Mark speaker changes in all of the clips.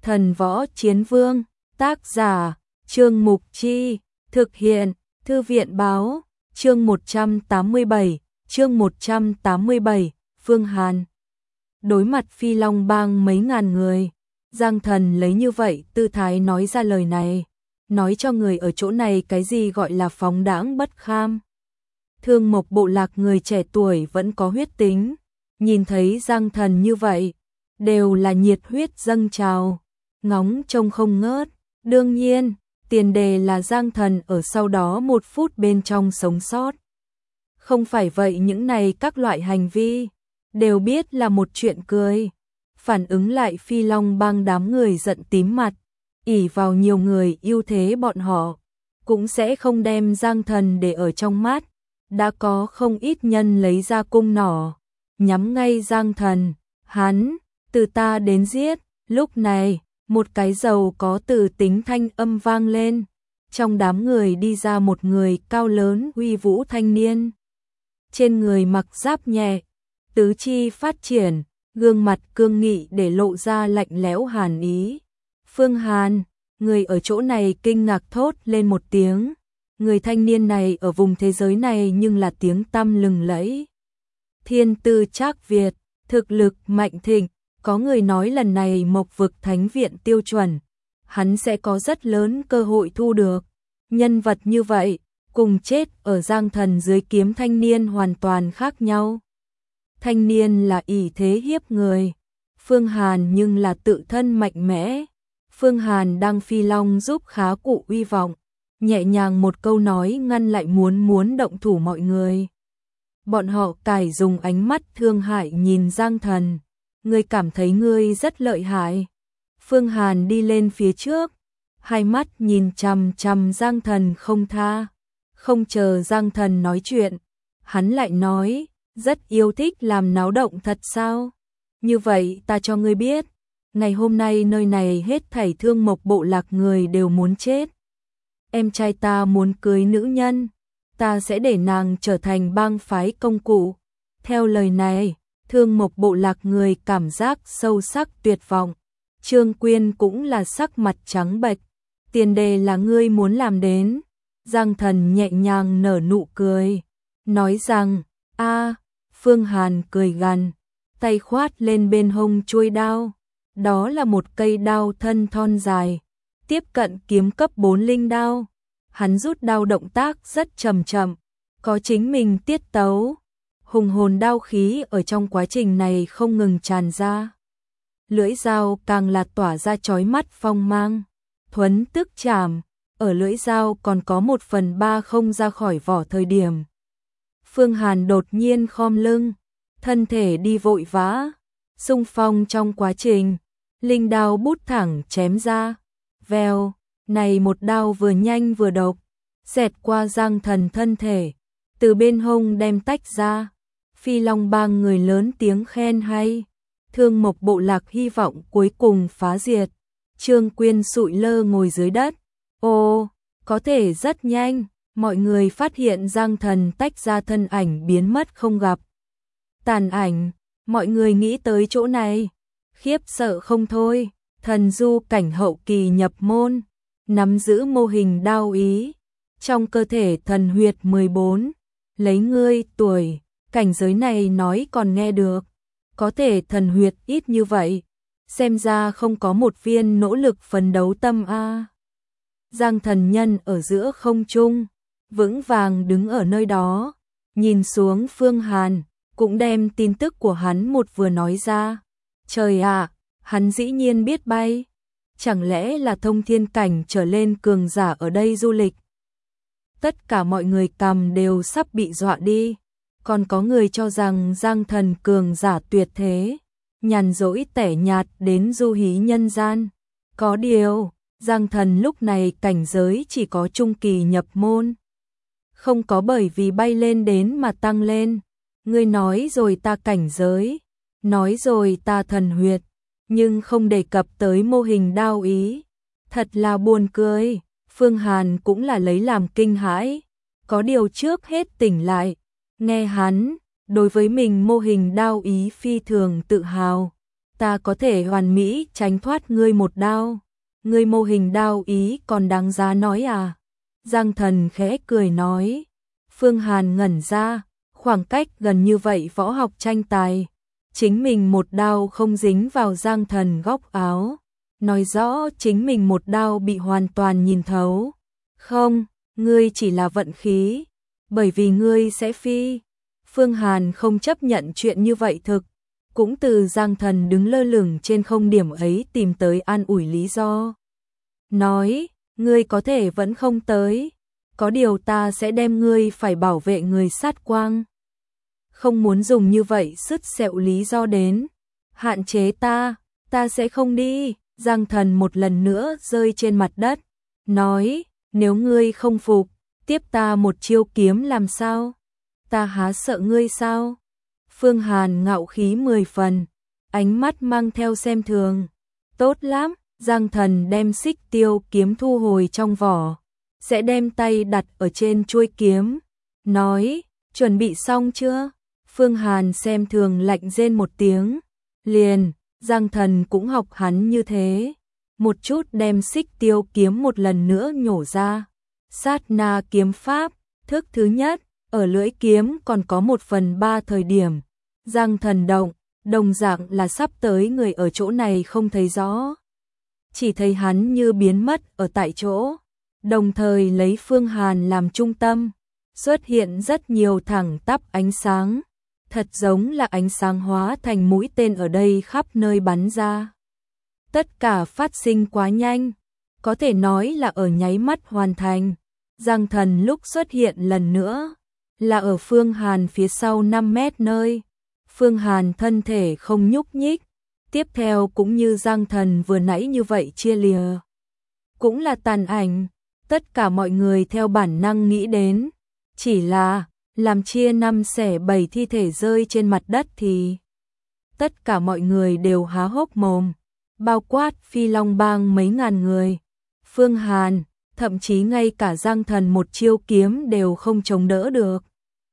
Speaker 1: Thần Võ Chiến Vương, tác giả, Trương Mục Chi, thực hiện, Thư viện Báo, chương 187, Phương Hàn. Đối mặt Phi Long Bang mấy ngàn người, Giang Thần lấy như vậy tư thái nói ra lời này, nói cho người ở chỗ này cái gì gọi là phóng đãng bất kham. Thương Mộc bộ lạc người trẻ tuổi vẫn có huyết tính, nhìn thấy Giang Thần như vậy, đều là nhiệt huyết dâng trào, ngóng trông không ngớt. Đương nhiên, tiền đề là Giang Thần ở sau đó 1 phút bên trong sống sót. Không phải vậy những này các loại hành vi, đều biết là một chuyện cười. Phản ứng lại Phi Long Bang đám người giận tím mặt, ỷ vào nhiều người ưu thế bọn họ, cũng sẽ không đem Giang Thần để ở trong mắt. Đã có không ít nhân lấy ra cung nỏ, nhắm ngay Giang Thần, hắn, từ ta đến giết. Lúc này, một cái dầu có từ tính thanh âm vang lên, trong đám người đi ra một người cao lớn uy vũ thanh niên. Trên người mặc giáp nhẹ, tứ chi phát triển, gương mặt cương nghị để lộ ra lạnh lẽo hàn ý. Phương Hàn, người ở chỗ này kinh ngạc thốt lên một tiếng. Người thanh niên này ở vùng thế giới này nhưng là tiếng tăm lừng lẫy. Thiên tư trác Việt, thực lực mạnh thịnh, có người nói lần này Mộc vực thánh viện tiêu chuẩn, hắn sẽ có rất lớn cơ hội thu được. Nhân vật như vậy, cùng chết ở Giang Thần dưới kiếm thanh niên hoàn toàn khác nhau. Thanh niên là ỷ thế hiếp người, Phương Hàn nhưng là tự thân mạnh mẽ. Phương Hàn đang Phi Long giúp khá cụ uy vọng, nhẹ nhàng một câu nói ngăn lại muốn động thủ mọi người. Bọn họ cải dùng ánh mắt thương hại nhìn Giang Thần. Ngươi cảm thấy ngươi rất lợi hại. Phương Hàn đi lên phía trước, hai mắt nhìn chằm chằm Giang Thần không tha. Không chờ Giang Thần nói chuyện, hắn lại nói, rất yêu thích làm náo động thật sao? Như vậy ta cho ngươi biết, ngày hôm nay nơi này hết thảy Thương Mộc bộ lạc người đều muốn chết. Em trai ta muốn cưới nữ nhân, ta sẽ để nàng trở thành bang phái công cụ. Theo lời này, Thương Mộc bộ lạc người cảm giác sâu sắc tuyệt vọng. Trương Quyên cũng là sắc mặt trắng bệch. Tiền đề là ngươi muốn làm đến. Giang Thần nhẹ nhàng nở nụ cười, nói rằng, Phương Hàn cười gằn, tay khoát lên bên hông chuôi đao. Đó là một cây đao thân thon dài, tiếp cận kiếm cấp 4 linh đao. Hắn rút đao động tác rất chậm chậm, có chính mình tiết tấu. Hùng hồn đao khí ở trong quá trình này không ngừng tràn ra. Lưỡi dao càng là tỏa ra chói mắt phong mang. Thuấn tức chạm, ở lưỡi dao còn có 1/3 không ra khỏi vỏ thời điểm. Phương Hàn đột nhiên khom lưng, thân thể đi vội vã, xung phong trong quá trình, linh đao bút thẳng chém ra. Vèo, này một đao vừa nhanh vừa độc, xẹt qua Giang Thần thân thể, từ bên hông đem tách ra. Phi Long Bang người lớn tiếng khen hay. Thương Mộc bộ lạc hy vọng cuối cùng phá diệt. Trương Quyên sụi lơ ngồi dưới đất. Ồ, có thể rất nhanh. Mọi người phát hiện Giang Thần tách ra thân ảnh biến mất không gặp. Tàn ảnh, mọi người nghĩ tới chỗ này, khiếp sợ không thôi. Thần du cảnh hậu kỳ nhập môn, nắm giữ mô hình đao ý, trong cơ thể thần huyệt 14, lấy ngươi tuổi, cảnh giới này nói còn nghe được, có thể thần huyệt ít như vậy, xem ra không có một viên nỗ lực phấn đấu tâm a. Giang Thần nhân ở giữa không trung, vững vàng đứng ở nơi đó, nhìn xuống Phương Hàn, cũng đem tin tức của hắn một vừa nói ra. Trời ạ, hắn dĩ nhiên biết bay, chẳng lẽ là thông thiên cảnh trở lên cường giả ở đây du lịch? Tất cả mọi người cằm đều sắp bị dọa đi, còn có người cho rằng Giang Thần cường giả tuyệt thế, nhàn rỗi tẻ nhạt đến du hí nhân gian. Có điều, Giang Thần lúc này cảnh giới chỉ có trung kỳ nhập môn, không có bởi vì bay lên đến mà tăng lên. Ngươi nói rồi ta cảnh giới, nói rồi ta thần huyệt, nhưng không đề cập tới mô hình đao ý. Thật là buồn cười. Phương Hàn cũng là lấy làm kinh hãi, có điều trước hết tỉnh lại, nghe hắn, đối với mình mô hình đao ý phi thường tự hào. ta có thể hoàn mỹ tránh thoát ngươi một đao. Ngươi mô hình đao ý còn đáng giá nói à? Giang Thần khẽ cười nói. Phương Hàn ngẩn ra, khoảng cách gần như vậy võ học tranh tài. Chính mình một đao không dính vào Giang Thần góc áo. Nói rõ chính mình một đao bị hoàn toàn nhìn thấu. Không, ngươi chỉ là vận khí. Bởi vì ngươi sẽ phi. Phương Hàn không chấp nhận chuyện như vậy thực. Cũng từ Giang Thần đứng lơ lửng trên không điểm ấy tìm tới an ủi lý do. Nói, ngươi có thể vẫn không tới. Có điều ta sẽ đem ngươi phải bảo vệ người sát quang. Không muốn dùng như vậy sứt sẹo lý do đến. Hạn chế ta sẽ không đi. Giang Thần một lần nữa rơi trên mặt đất. Nói, nếu ngươi không phục, tiếp ta một chiêu kiếm làm sao? Ta há sợ ngươi sao? Phương Hàn ngạo khí 10 phần, ánh mắt mang theo xem thường. Tốt lắm, Giang Thần đem xích tiêu kiếm thu hồi trong vỏ, sẽ đem tay đặt ở trên chuôi kiếm. Nói, chuẩn bị xong chưa? Phương Hàn xem thường lạnh rên một tiếng. Liền, Giang Thần cũng học hắn như thế. Một chút đem xích tiêu kiếm một lần nữa nhổ ra. Sát na kiếm pháp, thức thứ nhất, ở lưỡi kiếm còn có 1/3 thời điểm. Giang Thần động, đồng dạng là sắp tới người ở chỗ này không thấy rõ. Chỉ thấy hắn như biến mất ở tại chỗ. Đồng thời lấy Phương Hàn làm trung tâm. Xuất hiện rất nhiều thẳng tắp ánh sáng. Thật giống là ánh sáng hóa thành mũi tên ở đây khắp nơi bắn ra. Tất cả phát sinh quá nhanh. Có thể nói là ở nháy mắt hoàn thành. Giang Thần lúc xuất hiện lần nữa. Là ở Phương Hàn phía sau 5 mét nơi. Phương Hàn thân thể không nhúc nhích. Tiếp theo cũng như Giang Thần vừa nãy như vậy chia lìa. Cũng là tàn ảnh. Tất cả mọi người theo bản năng nghĩ đến. Chỉ là, làm chia 5 xẻ 7 thi thể rơi trên mặt đất thì. Tất cả mọi người đều há hốc mồm. Bao quát Phi Long Bang mấy ngàn người. Phương Hàn, thậm chí ngay cả Giang Thần một chiêu kiếm đều không chống đỡ được.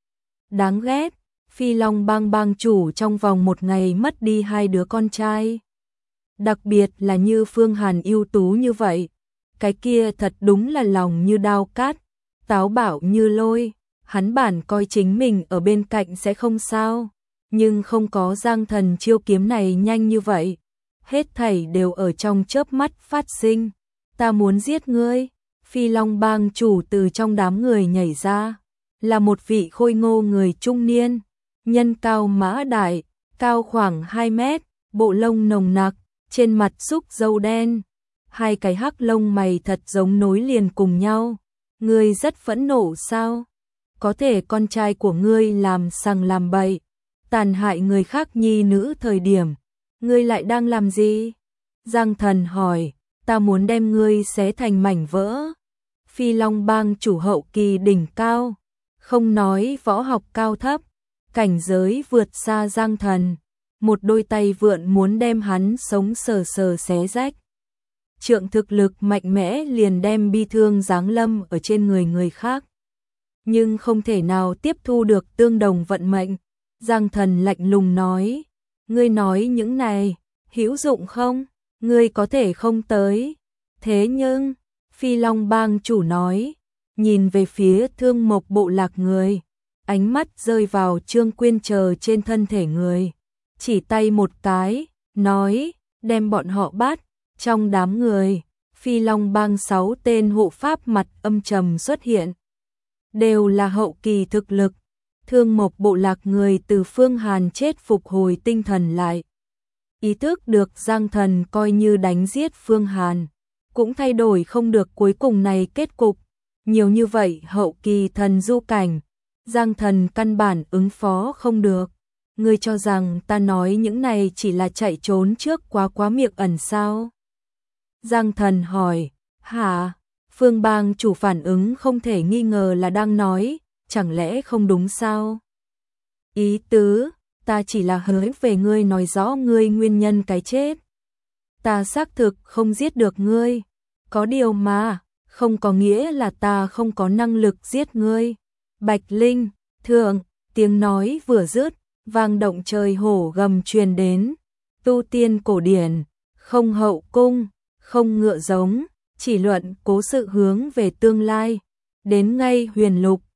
Speaker 1: Đáng ghét. Phi Long Bang bang chủ trong vòng một ngày mất đi 2 đứa con trai. Đặc biệt là như Phương Hàn ưu tú như vậy. Cái kia thật đúng là lòng như đao cát, táo bạo như lôi. Hắn bản coi chính mình ở bên cạnh sẽ không sao. Nhưng không có Giang Thần chiêu kiếm này nhanh như vậy. Hết thảy đều ở trong chớp mắt phát sinh. Ta muốn giết ngươi. Phi Long Bang chủ từ trong đám người nhảy ra. Là một vị khôi ngô người trung niên. Nhân cao mã đại, cao khoảng 2 mét, bộ lông nồng nặc, trên mặt xúc râu đen. 2 cái hắc lông mày thật giống nối liền cùng nhau. Ngươi rất phẫn nộ sao? Có thể con trai của ngươi làm sằng làm bậy, tàn hại người khác nhi nữ thời điểm. Ngươi lại đang làm gì? Giang Thần hỏi, ta muốn đem ngươi xé thành mảnh vỡ. Phi Long Bang chủ hậu kỳ đỉnh cao, không nói võ học cao thấp. Cảnh giới vượt xa Giang Thần, một đôi tay vượn muốn đem hắn sống sờ sờ xé rách. Trượng thực lực mạnh mẽ liền đem bi thương giáng lâm ở trên người khác. Nhưng không thể nào tiếp thu được tương đồng vận mệnh. Giang Thần lạnh lùng nói, ngươi nói những này, hữu dụng không? Ngươi có thể không tới. Thế nhưng, Phi Long Bang chủ nói, nhìn về phía Thương Mộc bộ lạc người. Ánh mắt rơi vào Trương Quyên chờ trên thân thể người. Chỉ tay một cái, nói, đem bọn họ bắt. Trong đám người, Phi Long Bang 6 tên hộ pháp mặt âm trầm xuất hiện. Đều là hậu kỳ thực lực. Thương Mộc bộ lạc người từ Phương Hàn chết phục hồi tinh thần lại. Ý thức được Giang Thần coi như đánh giết Phương Hàn. Cũng thay đổi không được cuối cùng này kết cục. Nhiều như vậy hậu kỳ thần du cảnh. Giang Thần căn bản ứng phó không được. Ngươi cho rằng ta nói những này chỉ là chạy trốn trước quá miệng ẩn sao? Giang Thần hỏi, hả? Phương Bang chủ phản ứng không thể nghi ngờ là đang nói, chẳng lẽ không đúng sao? Ý tứ, ta chỉ là hỡi về ngươi nói rõ ngươi nguyên nhân cái chết. Ta xác thực không giết được ngươi. Có điều mà, không có nghĩa là ta không có năng lực giết ngươi. Bạch Linh, thượng, tiếng nói vừa dứt, vang động trời hổ gầm truyền đến. tu tiên cổ điển, không hậu cung, không ngựa giống, chỉ luận cố sự hướng về tương lai. Đến ngay huyền lục,